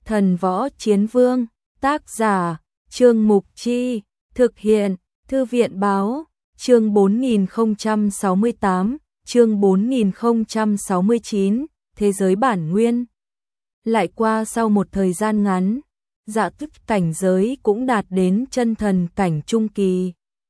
Thần Võ Chiến Vương, tác giả, Trương Mục Chi, thực hiện, Thư viện Báo, chương 4068, chương 4069, Thế giới bản nguyên. Lại qua sau một thời gian ngắn, Dạ Tức cảnh giới cũng đạt đến chân thần cảnh trung kỳ.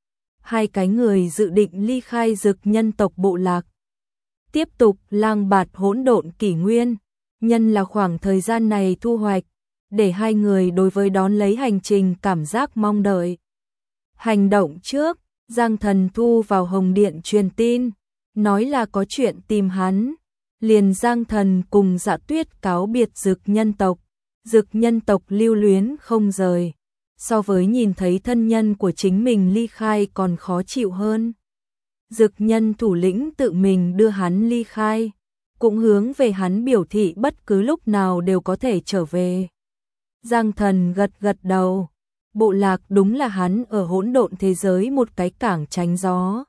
Hai cái người dự định ly khai Dực nhân tộc bộ lạc, tiếp tục lang bạt hỗn độn kỷ nguyên, nhân là khoảng thời gian này thu hoạch, để hai người đối với đón lấy hành trình cảm giác mong đợi. Hành động trước, Giang Thần Thu vào Hồng Điện truyền tin, nói là có chuyện tìm hắn. Liền Giang Thần cùng Dạ Tuyết cáo biệt Dực nhân tộc. Dực nhân tộc lưu luyến không rời, so với nhìn thấy thân nhân của chính mình ly khai còn khó chịu hơn. Dực nhân thủ lĩnh tự mình đưa hắn ly khai, cũng hướng về hắn biểu thị bất cứ lúc nào đều có thể trở về. Giang Thần gật gật đầu, bộ lạc đúng là hắn ở hỗn độn thế giới một cái cảng tránh gió.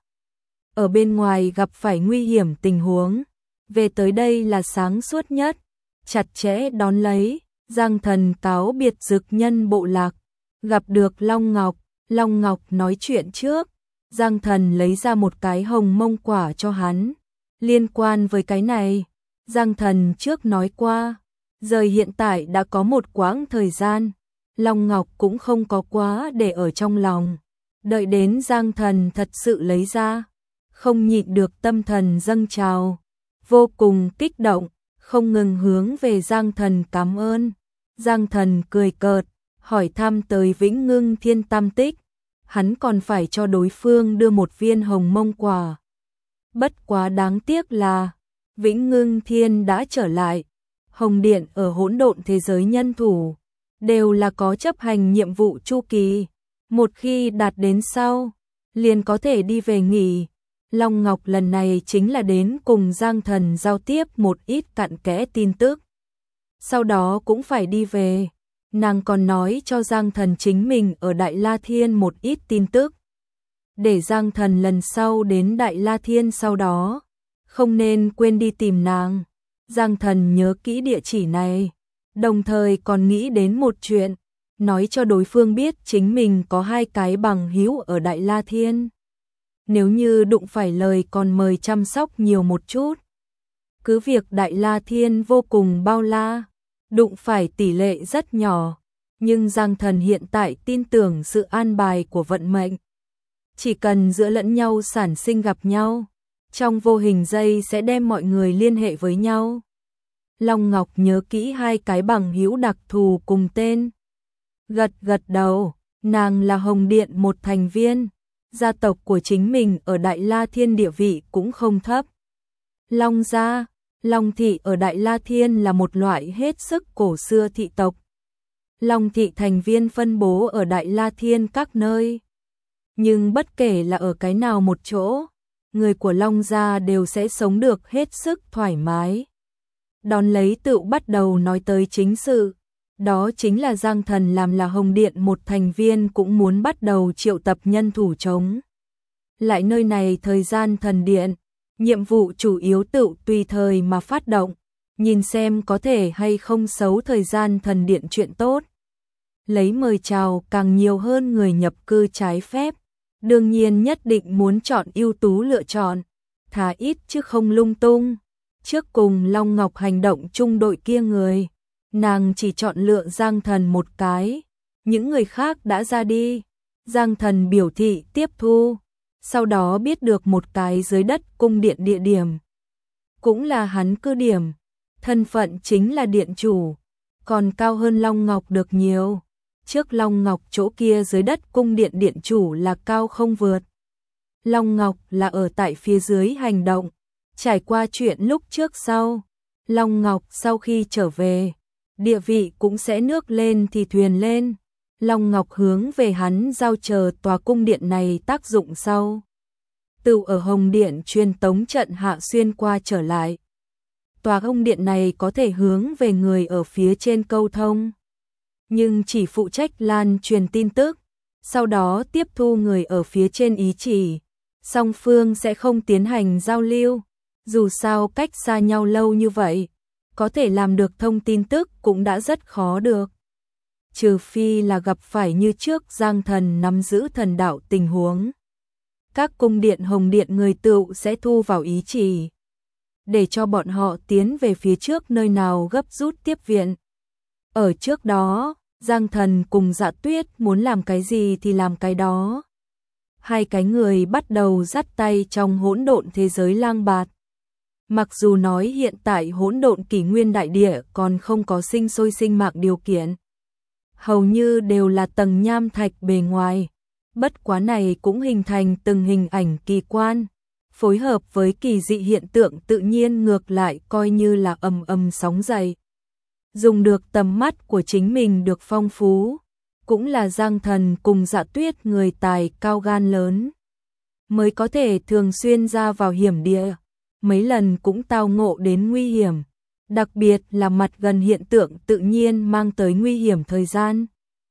Ở bên ngoài gặp phải nguy hiểm tình huống, về tới đây là sáng suốt nhất, chặt chẽ đón lấy. Giang Thần cáo biệt Dực nhân bộ lạc, gặp được Long Ngọc, Long Ngọc nói chuyện trước, Giang Thần lấy ra một cái hồng mông quả cho hắn. Liên quan với cái này, Giang Thần trước nói qua, rời hiện tại đã có một quãng thời gian, Long Ngọc cũng không có quá để ở trong lòng. Đợi đến Giang Thần thật sự lấy ra, không nhịn được tâm thần dâng trào, vô cùng kích động, không ngừng hướng về Giang Thần cảm ơn. Giang Thần cười cợt, hỏi thăm tới Vĩnh Ngưng Thiên tam tích, hắn còn phải cho đối phương đưa một viên hồng mông quả. Bất quá đáng tiếc là, Vĩnh Ngưng Thiên đã trở lại, Hồng Điện ở hỗn độn thế giới nhân thủ, đều là có chấp hành nhiệm vụ chu kỳ, một khi đạt đến sau, liền có thể đi về nghỉ. Long Ngọc lần này chính là đến cùng Giang Thần giao tiếp một ít cặn kẽ tin tức. Sau đó cũng phải đi về, nàng còn nói cho Giang Thần chính mình ở Đại La Thiên một ít tin tức. Để Giang Thần lần sau đến Đại La Thiên sau đó, không nên quên đi tìm nàng. Giang Thần nhớ kỹ địa chỉ này, đồng thời còn nghĩ đến một chuyện, nói cho đối phương biết chính mình có hai cái bằng hữu ở Đại La Thiên. Nếu như đụng phải lời còn mời chăm sóc nhiều một chút. Cứ việc Đại La Thiên vô cùng bao la, đụng phải tỷ lệ rất nhỏ, nhưng Giang Thần hiện tại tin tưởng sự an bài của vận mệnh. Chỉ cần giữa lẫn nhau sản sinh gặp nhau, trong vô hình dây sẽ đem mọi người liên hệ với nhau. Long Ngọc nhớ kỹ hai cái bằng hữu đặc thù cùng tên. Gật gật đầu, nàng là Hồng Điện một thành viên. Gia tộc của chính mình ở Đại La Thiên địa vị cũng không thấp. Long gia, Long thị ở Đại La Thiên là một loại hết sức cổ xưa thị tộc. Long thị thành viên phân bố ở Đại La Thiên các nơi. Nhưng bất kể là ở cái nào một chỗ, người của Long gia đều sẽ sống được hết sức thoải mái. Đón lấy tựu bắt đầu nói tới chính sự. Đó chính là Giang Thần làm là Hồng Điện một thành viên cũng muốn bắt đầu triệu tập nhân thủ chống lại nơi này thời gian thần điện. Nhiệm vụ chủ yếu tựu tùy thời mà phát động, nhìn xem có thể hay không xấu thời gian thần điện chuyện tốt. Lấy mời chào càng nhiều hơn người nhập cư trái phép, đương nhiên nhất định muốn chọn ưu tú lựa chọn, thà ít chứ không lung tung. Trước cùng Long Ngọc hành động chung đội kia người, nàng chỉ chọn lựa Giang Thần một cái, những người khác đã ra đi. Giang Thần biểu thị tiếp thu, sau đó biết được một cái dưới đất cung điện địa điểm, cũng là hắn cư điểm, thân phận chính là điện chủ, còn cao hơn Long Ngọc được nhiều. Trước Long Ngọc chỗ kia dưới đất cung điện điện chủ là cao không vượt. Long Ngọc là ở tại phía dưới hành động, trải qua chuyện lúc trước sau, Long Ngọc sau khi trở về, địa vị cũng sẽ nước lên thì thuyền lên. Long Ngọc hướng về hắn giao chờ tòa cung điện này tác dụng sau. Tự ở Hồng Điện truyền tống trận hạ xuyên qua trở lại. Tòa Hồng Điện này có thể hướng về người ở phía trên câu thông, nhưng chỉ phụ trách lan truyền tin tức, sau đó tiếp thu người ở phía trên ý chỉ. Song phương sẽ không tiến hành giao lưu, dù sao cách xa nhau lâu như vậy, có thể làm được thông tin tức cũng đã rất khó được. Trừ phi là gặp phải như trước Giang Thần nắm giữ thần đạo tình huống. Các cung điện hồng điện người tựu sẽ thu vào ý chỉ, để cho bọn họ tiến về phía trước nơi nào gấp rút tiếp viện. Ở trước đó, Giang Thần cùng Dạ Tuyết muốn làm cái gì thì làm cái đó. Hai cái người bắt đầu dắt tay trong hỗn độn thế giới lang bạt. Mặc dù nói hiện tại hỗn độn kỷ nguyên đại địa còn không có sinh sôi sinh mạng điều kiện, hầu như đều là tầng nham thạch bề ngoài, bất quá này cũng hình thành từng hình ảnh kỳ quan, phối hợp với kỳ dị hiện tượng tự nhiên ngược lại coi như là ầm ầm sóng dậy. Dùng được tầm mắt của chính mình được phong phú, cũng là Giang Thần cùng Dạ Tuyết người tài cao gan lớn, mới có thể thường xuyên ra vào hiểm địa, mấy lần cũng tao ngộ đến nguy hiểm, đặc biệt là mặt gần hiện tượng tự nhiên mang tới nguy hiểm thời gian.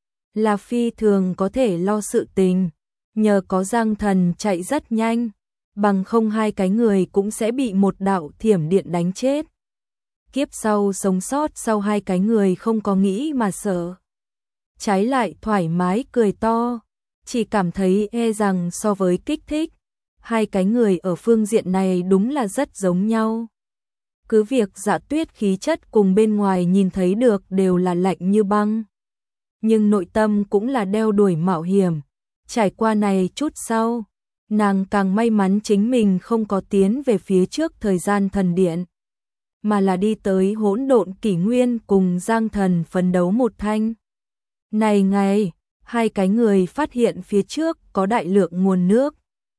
Là phi thường có thể lo sự tình, nhờ có Giang Thần chạy rất nhanh, bằng không hai cái người cũng sẽ bị một đạo thiểm điện đánh chết. Kiếp sau sống sót sau hai cái người không có nghĩ mà sợ. Trái lại thoải mái cười to, chỉ cảm thấy rằng so với kích thích, hai cái người ở phương diện này đúng là rất giống nhau. Cứ việc Dạ Tuyết khí chất cùng bên ngoài nhìn thấy được đều là lạnh như băng, nhưng nội tâm cũng là đeo đuổi mạo hiểm. Trải qua này chút sau, nàng càng may mắn chính mình không có tiến về phía trước thời gian thần điện, mà là đi tới hỗn độn kỷ nguyên cùng Giang Thần phấn đấu một thanh. Này ngày, hai cái người phát hiện phía trước có đại lượng nguồn nước.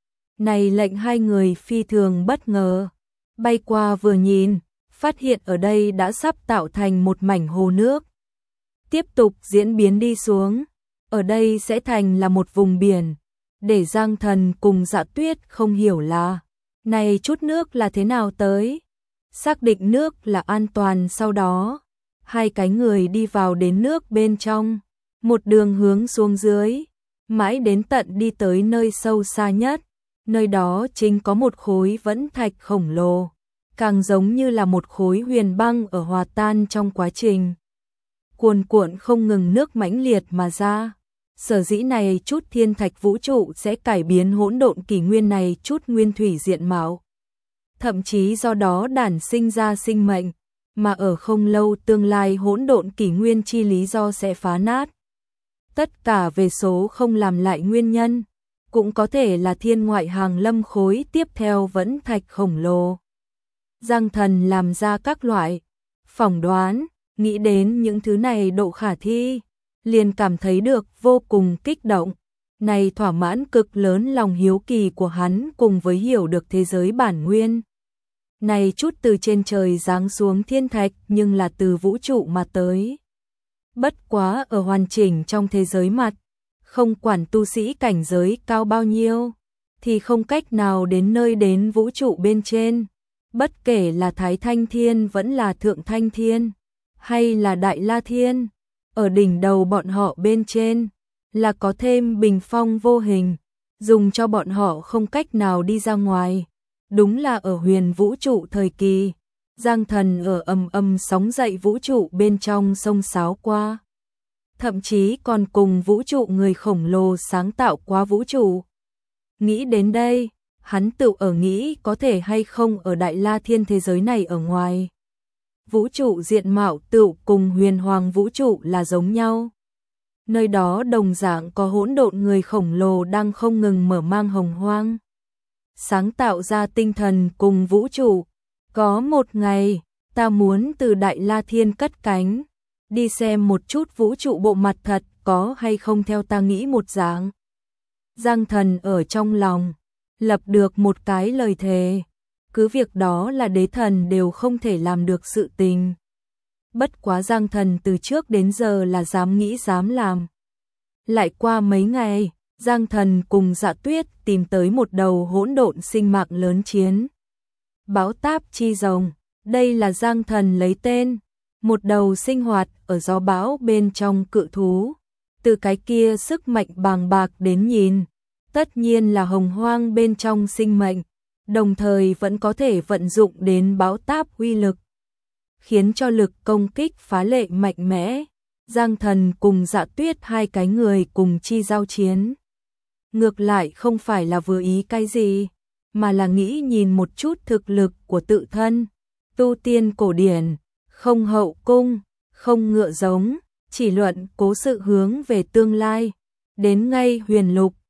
Này lệnh hai người phi thường bất ngờ, bay qua vừa nhìn, phát hiện ở đây đã sắp tạo thành một mảnh hồ nước. Tiếp tục diễn biến đi xuống, ở đây sẽ thành là một vùng biển, để Giang Thần cùng Dạ Tuyết không hiểu là, này chút nước là thế nào tới. Xác định nước là an toàn sau đó, hai cái người đi vào đến nước bên trong, một đường hướng xuống dưới, mãi đến tận đi tới nơi sâu xa nhất, nơi đó chính có một khối vẫn thạch khổng lồ, càng giống như là một khối huyền băng ở hòa tan trong quá trình. Cuồn cuộn không ngừng nước mãnh liệt mà ra. Sở dĩ này chút thiên thạch vũ trụ sẽ cải biến hỗn độn kỷ nguyên này chút nguyên thủy diện mạo. Thậm chí do đó đản sinh ra sinh mệnh, mà ở không lâu tương lai hỗn độn kỷ nguyên chi lý do sẽ phá nát. Tất cả về số không làm lại nguyên nhân, cũng có thể là thiên ngoại hàng lâm khối tiếp theo vẫn thạch khổng lồ. Giang Thần làm ra các loại phỏng đoán, nghĩ đến những thứ này độ khả thi, liền cảm thấy được vô cùng kích động. Này thỏa mãn cực lớn lòng hiếu kỳ của hắn cùng với hiểu được thế giới bản nguyên. Này chút từ trên trời giáng xuống thiên thạch nhưng là từ vũ trụ mà tới. Bất quá ở hoàn chỉnh trong thế giới mặt, không quản tu sĩ cảnh giới cao bao nhiêu, thì không cách nào đến nơi đến vũ trụ bên trên. Bất kể là Thái Thanh Thiên vẫn là Thượng Thanh Thiên, hay là Đại La Thiên, ở đỉnh đầu bọn họ bên trên, là có thêm bình phong vô hình, dùng cho bọn họ không cách nào đi ra ngoài. Đúng là ở huyền vũ trụ thời kỳ, Giang Thần ở ầm ầm sóng dậy vũ trụ bên trong sông sáo qua. Thậm chí còn cùng vũ trụ người khổng lồ sáng tạo qua vũ trụ. Nghĩ đến đây, hắn tự ở nghĩ có thể hay không ở Đại La Thiên thế giới này ở ngoài. Vũ trụ diện mạo tự cùng huyền hoàng vũ trụ là giống nhau. Nơi đó đồng dạng có hỗn độn người khổng lồ đang không ngừng mở mang hồng hoang, sáng tạo ra tinh thần cùng vũ trụ. Có một ngày, ta muốn từ Đại La Thiên cất cánh, đi xem một chút vũ trụ bộ mặt thật có hay không theo ta nghĩ một dạng. Giang Thần ở trong lòng, lập được một cái lời thề, cứ việc đó là đế thần đều không thể làm được sự tình. Bất quá Giang Thần từ trước đến giờ là dám nghĩ dám làm. Lại qua mấy ngày, Giang Thần cùng Dạ Tuyết tìm tới một đầu hỗn độn sinh mạng lớn chiến. Báo táp chi rồng, đây là Giang Thần lấy tên, một đầu sinh hoạt ở gió bão bên trong cự thú. Từ cái kia sức mạnh bàng bạc đến nhìn, tất nhiên là hồng hoang bên trong sinh mệnh, đồng thời vẫn có thể vận dụng đến báo táp uy lực. khiến cho lực công kích phá lệ mạnh mẽ. Giang Thần cùng Dạ Tuyết hai cái người cùng chi giao chiến. Ngược lại không phải là vừa ý cái gì, mà là nghĩ nhìn một chút thực lực của tự thân. Tu tiên cổ điển, không hậu cung, không ngựa giống, chỉ luận cố sự hướng về tương lai. Đến ngay huyền lục,